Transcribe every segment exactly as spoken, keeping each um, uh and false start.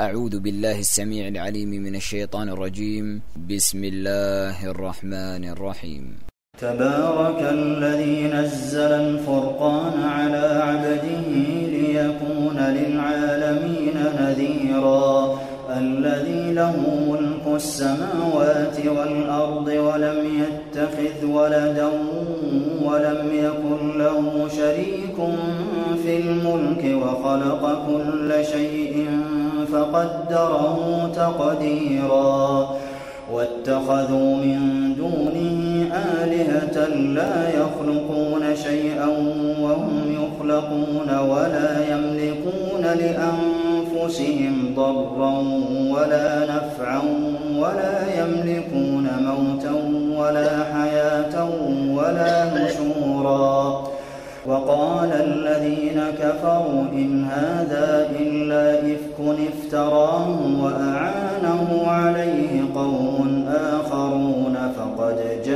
أعوذ بالله السميع العليم من الشيطان الرجيم. بسم الله الرحمن الرحيم. تبارك الذي نزل الفرقان على عبده ليكون للعالمين نذيرا الذي له ملك السماوات والأرض ولم يتخذ ولدا ولم يكن له شريك في الملك وخلق كل شيء فقدره تقديرا واتخذوا من دونه آلهة لا يخلقون شيئا وهم يخلقون ولا يملكون لأنفسهم ضرا ولا نفعا ولا يملكون موتا ولا حياة ولا نشورا. وقال الذين كفروا إن هذا إلا إفك افتراه وأعانه عليه قوم آخرون فقد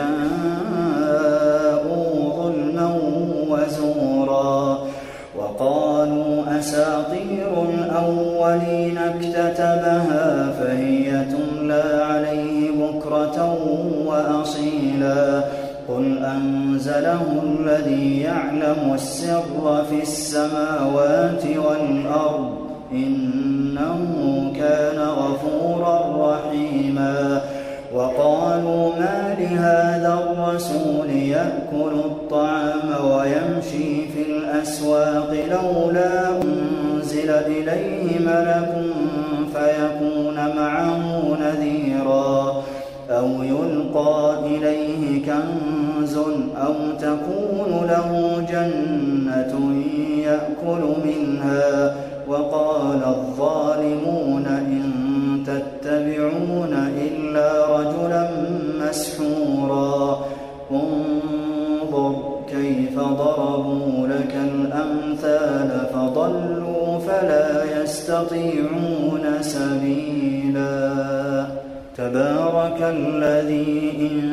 جاءوا ظلما وزورا. وقالوا أساطير الأولين اكتتبها فهي تملى عليه بكرة وأصيلا قل أنزله الذي يعلم السر في السماوات والأرض إنه كان غفورا رحيما. وقالوا ما لهذا الرسول يأكل الطعام ويمشي في الأسواق لولا أنزل إليه ملك فيكون معه نذيرا أو يلقى إليه كنز أو تكون له جنة يأكل منها. وقال الظالمون إن تتبعون إلا رجلا مسحورا انظر كيف ضربوا لك الأمثال فضلوا فلا يستطيعون سبيلا. تبارك الذي إن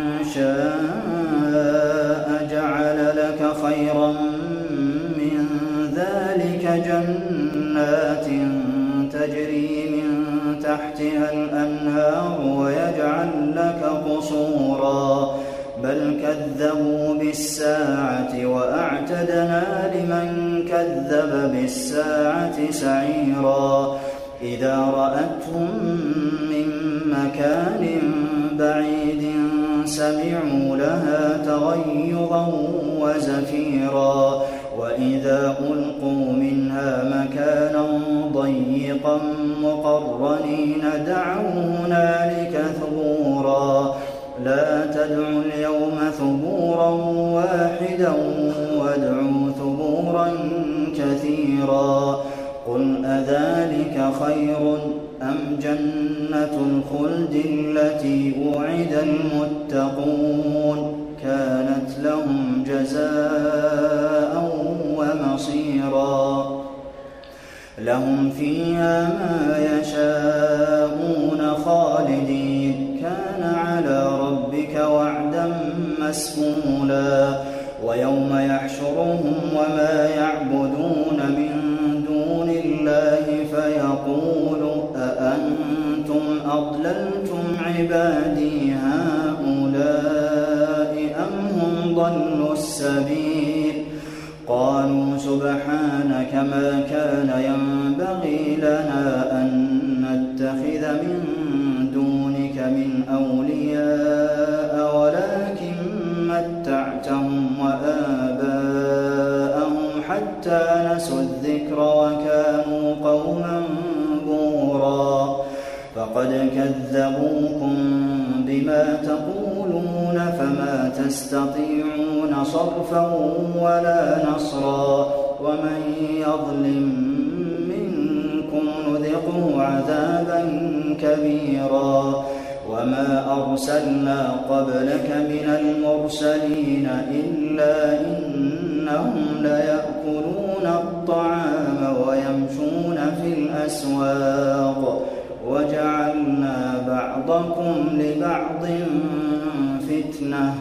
شاء جعل لك خيرا من ذلك جنات تجري من تحتها الأنهار ويجعل لك قصورا بل كذبوا بالساعة وأعتدنا لمن كذب بالساعة سعيرا. إذا رأتهم من مكان بعيد سمعوا لها تغيظا وزفيرا وإذا ألقوا منها مكانا ضيقا مقرنين دعوا هنالك ثبورا لا تدعوا اليوم ثبورا واحدا وادعوا ثبورا كثيرا. قل أذلك خير أم جنة الخلد التي وعد المتقون كانت لهم جزاء ومصيرا لهم فيها ما يشاءون خالدين كان على ربك وعدا مسئولا. ويوم يحشرهم وما يعبدون من دون الله فيقول أأنتم أضللتم عبادي هؤلاء أم هم ضلوا السبيل قالوا سبحانك ما كان ينبغي لنا أن نتخذ من دونك من أولياء ولكن متعتهم وآباءهم حتى نسوا الذكر وكانوا قوما بورا. فقد كذبوكم بما تقولون فما تستطيعون صرفا ولا نصرا ومن يظلم منكم نذقه عذابا كبيرا. وما أرسلنا قبلك من المرسلين إلا إنهم ليأكلون الطعام ويمشون في الأسواق وجعلنا بعضكم لبعض فتنة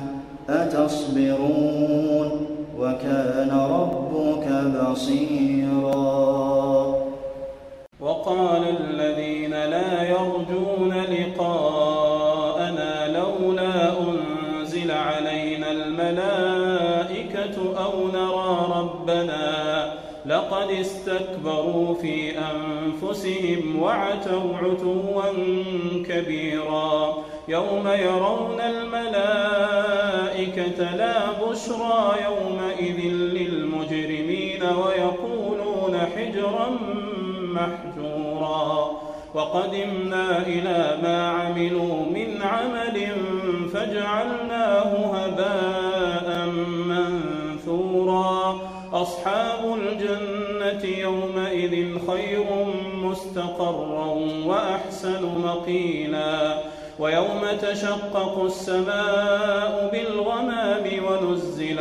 أتصبرون وكان ربك بصيرا. وقال الذين لا يرجون لقاءنا لولا أنزل علينا الملائكة أو نرى ربنا لقد استكبروا في أنفسهم وعتوا عتوا كبيرا يوم يرون الملائكة لا بشرى يومئذ للمجرمين ويقولون حجرا محجورا وقدمنا إلى ما عملوا من عمل فجعلناه هباء منثورا أصحاب الجنة يومئذ خير مستقرا وأحسن مقيلا ويوم تشقق السماء بالغمام ونزل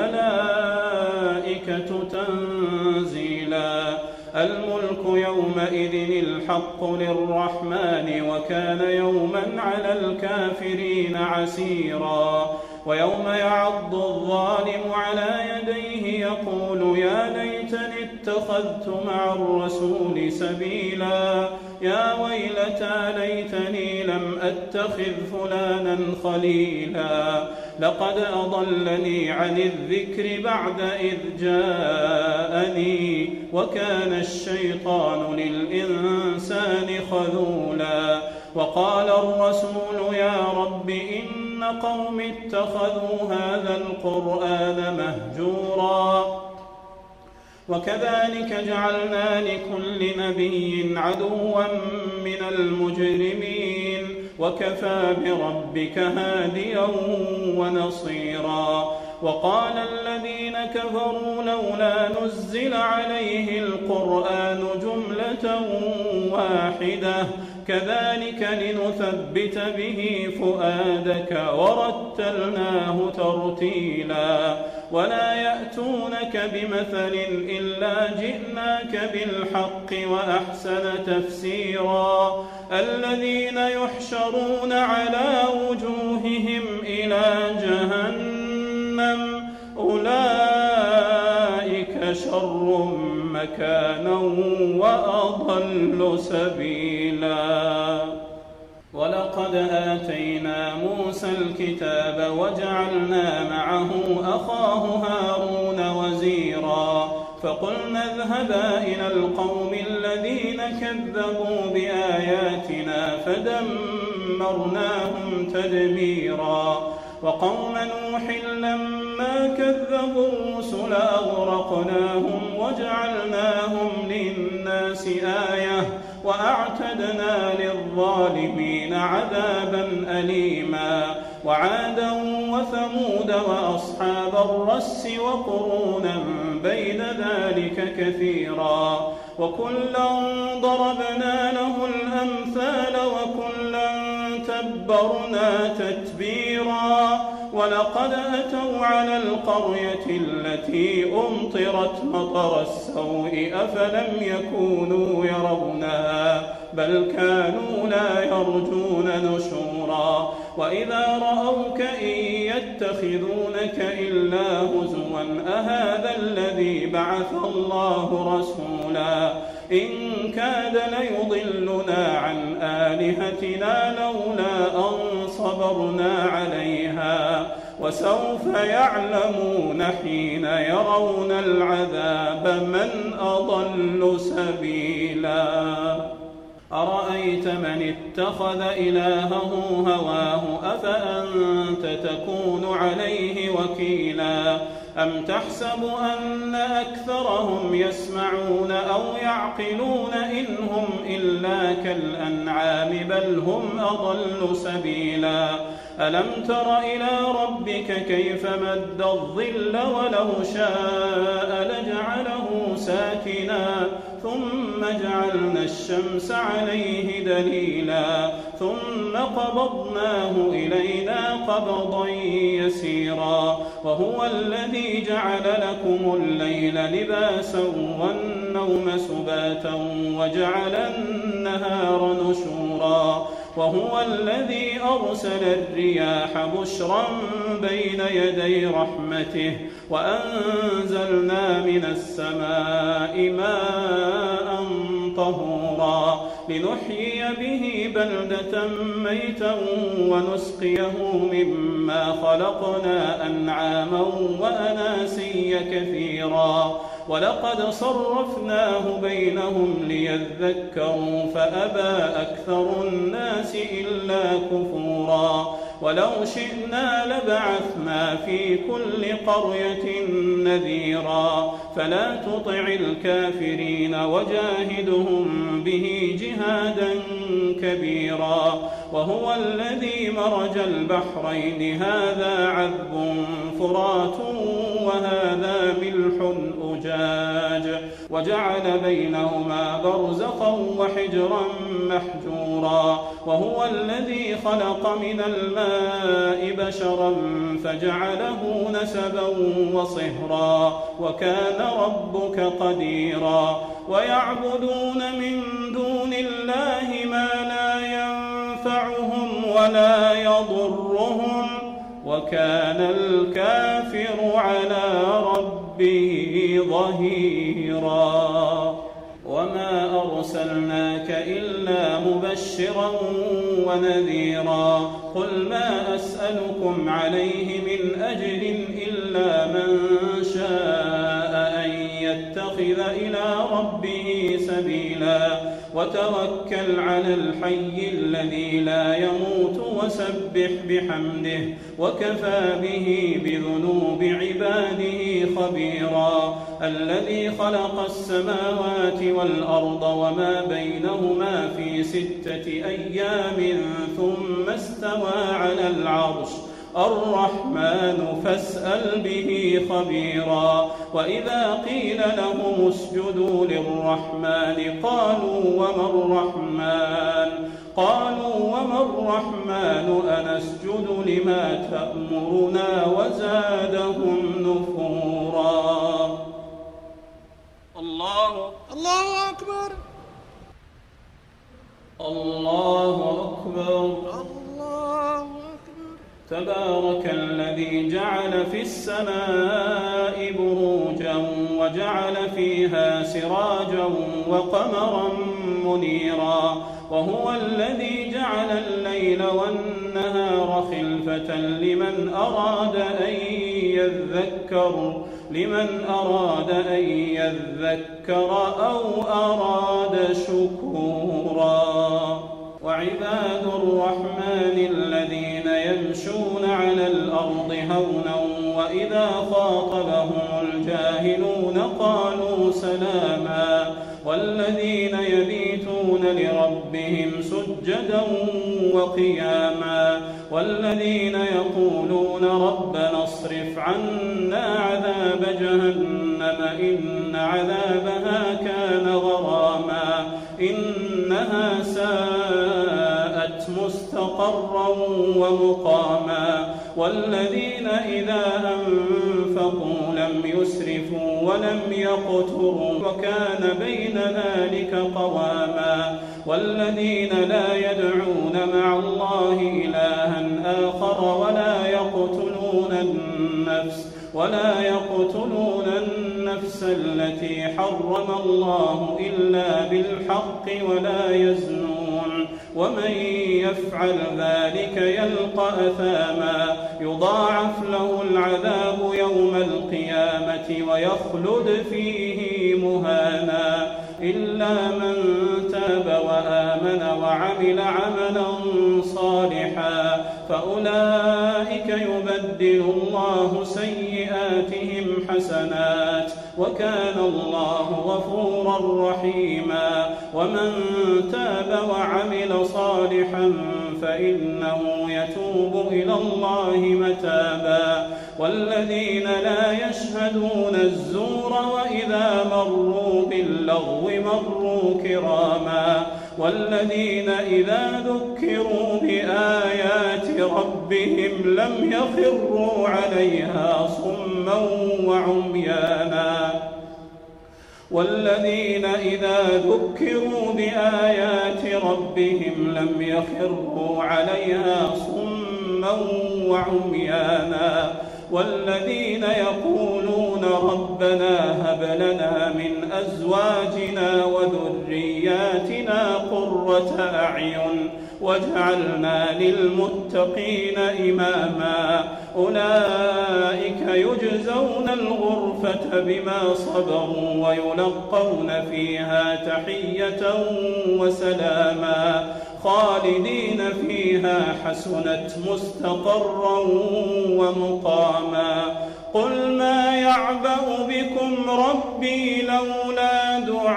الملائكة تنزيلا الملك يومئذ الحق للرحمن وكان يوما على الكافرين عسيرا ويوم يعض الظالم على يديه يقول يا ليتني اتخذت مع الرسول سبيلا يا ويلتى ليتني لم أتخذ فلانا خليلا لقد أضلني عن الذكر بعد إذ جاءني وكان الشيطان للإنسان خذولا وقال الرسول يا رب إن قوم اتخذوا هذا القرآن مهجورا وكذلك جعلنا لكل نبي عدوا من المجرمين وكفى بربك هاديا ونصيرا وقال الذين كفروا لولا نزل عليه القرآن جملة واحدة كذلك لنثبت به فؤادك ورتلناه ترتيلا ولا يأتونك بمثل إلا جئناك بالحق وأحسن تفسيرا الذين يحشرون على وجوههم إلى جهنم أولئك شر مكانا وأضل سبيلا ولقد آتينا موسى الكتاب وجعلنا معه أخاه هارون وزيرا فقلنا اذهبا إلى القوم الذين كذبوا بآياتنا فدمرناهم تدميرا وقوم نوح لما كذبوا الرسل أغرقناهم وجعلناهم للناس آية وأعتدنا للظالمين عذابا أليما وعادا وثمود وأصحاب الرس وقرونا بين ذلك كثيرا وكلا ضربنا له الأمثال وكلا تبرنا تتبيرا ولقد أتوا على القرية التي أمطرت مطر السوء أفلم يكونوا يرونها بل كانوا لا يرجون نشورا وإذا رأوك إن يتخذونك إلا هزوا أهذا الذي بعث الله رسولا إن كاد ليضلنا عن آلهتنا لولا أن صبرنا عليها وسوف يعلمون حين يرون العذاب من أضل سبيلا أرأيت من اتخذ إلهه هواه أفأنت تكون عليه وكيلا أم تحسب أن أكثرهم يسمعون أو يعقلون إن هم إلا كالأنعام بل هم أضل سبيلا ألم تر إلى ربك كيف مد الظل ولو شاء لجعله ساكنا ثم جعلنا الشمس عليه دليلا ثم قبضناه إلينا قبضا يسيرا وهو الذي جعل لكم الليل لباسا والنوم سباتا وجعل النهار نشورا وهو الذي أرسل الرياح بشرا بين يدي رحمته وأنزلنا من السماء ماء طهورا نفورا لنحيي به بلدة ميتا ونسقيه مما خلقنا أنعاما وأناسيا كثيرا ولقد صرفناه بينهم ليذكروا فأبى أكثر الناس إلا كفورا ولو شئنا لبعثنا في كل قرية نذيرا فلا تطع الكافرين وجاهدهم به جهادا كبيرا وهو الذي مرج البحرين هذا عذب فرات وهذا ملح أجاج وجعل بينهما برزخا وحجرا محجورا وهو الذي خلق من الماء بشرا فجعله نسبا وصهرا وكان ربك قديرا ويعبدون من دون الله ما لا ينفعهم ولا يضرهم وكان الكافر على ربه ظهيرا وما أرسلناك إلا مبشرا ونذيرا قل ما أسألكم عليه من أجر إلا من شاء أن يتخذ إلى ربه سبيلا وتوكل على الحي الذي لا يموت وسبح بحمده وكفى به بذنوب عباده خبيرا الذي خلق السماوات والأرض وما بينهما في ستة أيام ثم استوى على العرش الرحمن فاسأل به خبيرا وإذا قيل لهم اسجدوا للرحمن قالوا وما الرحمن قالوا وما الرحمن أنسجد لما تأمرنا وزادهم نفورا الله الله أكبر الله أكبر الله أكبر تبارك الذي جعل في السماء بروجا وجعل فيها سراجا وقمرا منيرا وهو الذي جعل الليل والنهار خلفة لمن أراد أن يذكر لمن أراد أن يذكر أو أراد شكورا وعباد الرحمن الذين يمشون على الأرض هونا وإذا خاطبهم الجاهلون قالوا سلاما والذين يبيتون لربهم سجدا وقياما والذين يقولون ربنا اصرف عنا عذاب جهنم إن عذابها كان غراما إنها ساءت مستقرا ومقاما والذين إذا أنفقوا لم يسرفوا ولم يقتروا وكان بين ذلك قواما والذين لا يدعون مع الله إلها آخر ولا يقتلون النفس ولا يقتلون النفس التي حرم الله إلا بالحق ولا يزنون ومن يفعل ذلك يلقى أثاما يضاعف له العذاب يوم القيامة ويخلد فيه مهانا إلا من تاب وآمن وعمل عملا صالحا فأولئك يبدل الله سيئاتهم حسنات وكان الله غفورا رحيما ومن تاب وعمل صالحا فإنه يتوب إلى الله متابا والذين لا يشهدون الزور وإذا مروا باللغو مروا كراما والذين إذا ذكروا بآيات ربهم لم يخروا عليها صما وعميانا والذين إذا ذكروا بآيات ربهم لم يخروا عليها صما وعميانا والذين يقولون ربنا هب لنا من أزواجنا وذرياتنا قرة أعين واجعلنا للمتقين إماما أولئك يجزون الغرفة بما صبروا ويلقون فيها تحية وسلاما خالدين فيها حسنت مستقرا ومقاما قل ما يعبأ بكم ربي لولا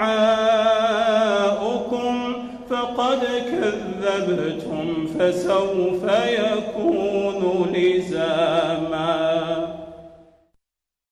دعاؤكم فقد كذبتم فسوف يكون لزاما.